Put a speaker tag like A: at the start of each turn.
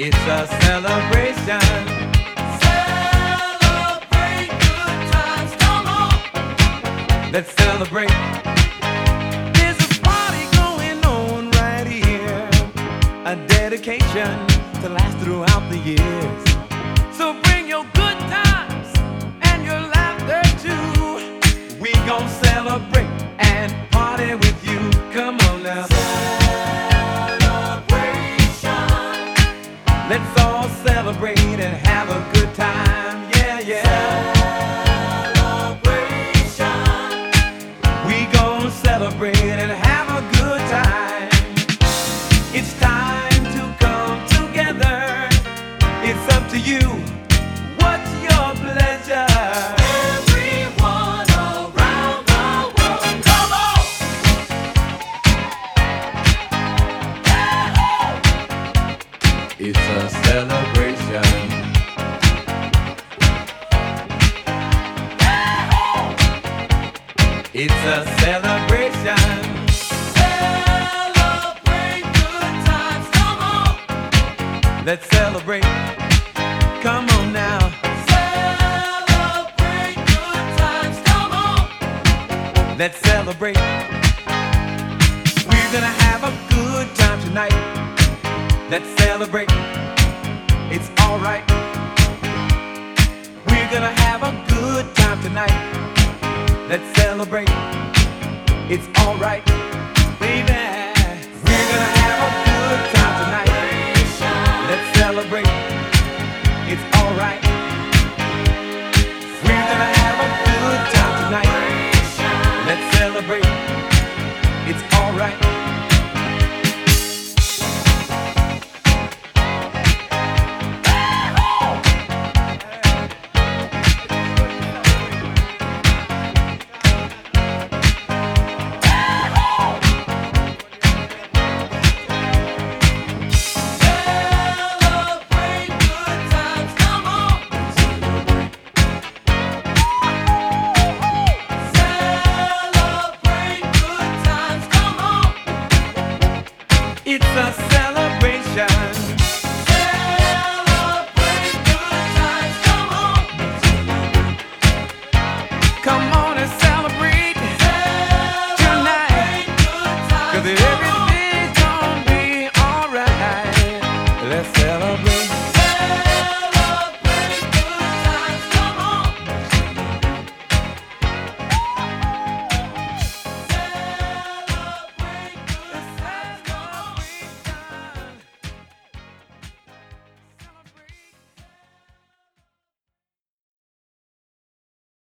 A: It's a celebration. Celebrate good times, come on. Let's celebrate. There's a party going on right here, a dedication to last throughout the years. So bring your good times and your laughter too. We gon' celebrate and party with you. Come on now. Let's all celebrate and have a good time, yeah, yeah. Celebration. We gon' celebrate and have a good time. It's time to come together. It's up to you. What's your pleasure? Everyone around the world, come on! It's a celebration. It's a celebration. Celebrate good times, come on. Let's celebrate. Come on now. Celebrate good times, come on. Let's celebrate. We're gonna have a good time tonight. Let's celebrate. It's alright. We're gonna have a good time tonight. Let's celebrate. It's alright, baby. We're gonna have a good time tonight. Let's celebrate. It's alright. We're gonna have a good time tonight. Let's celebrate. It's alright.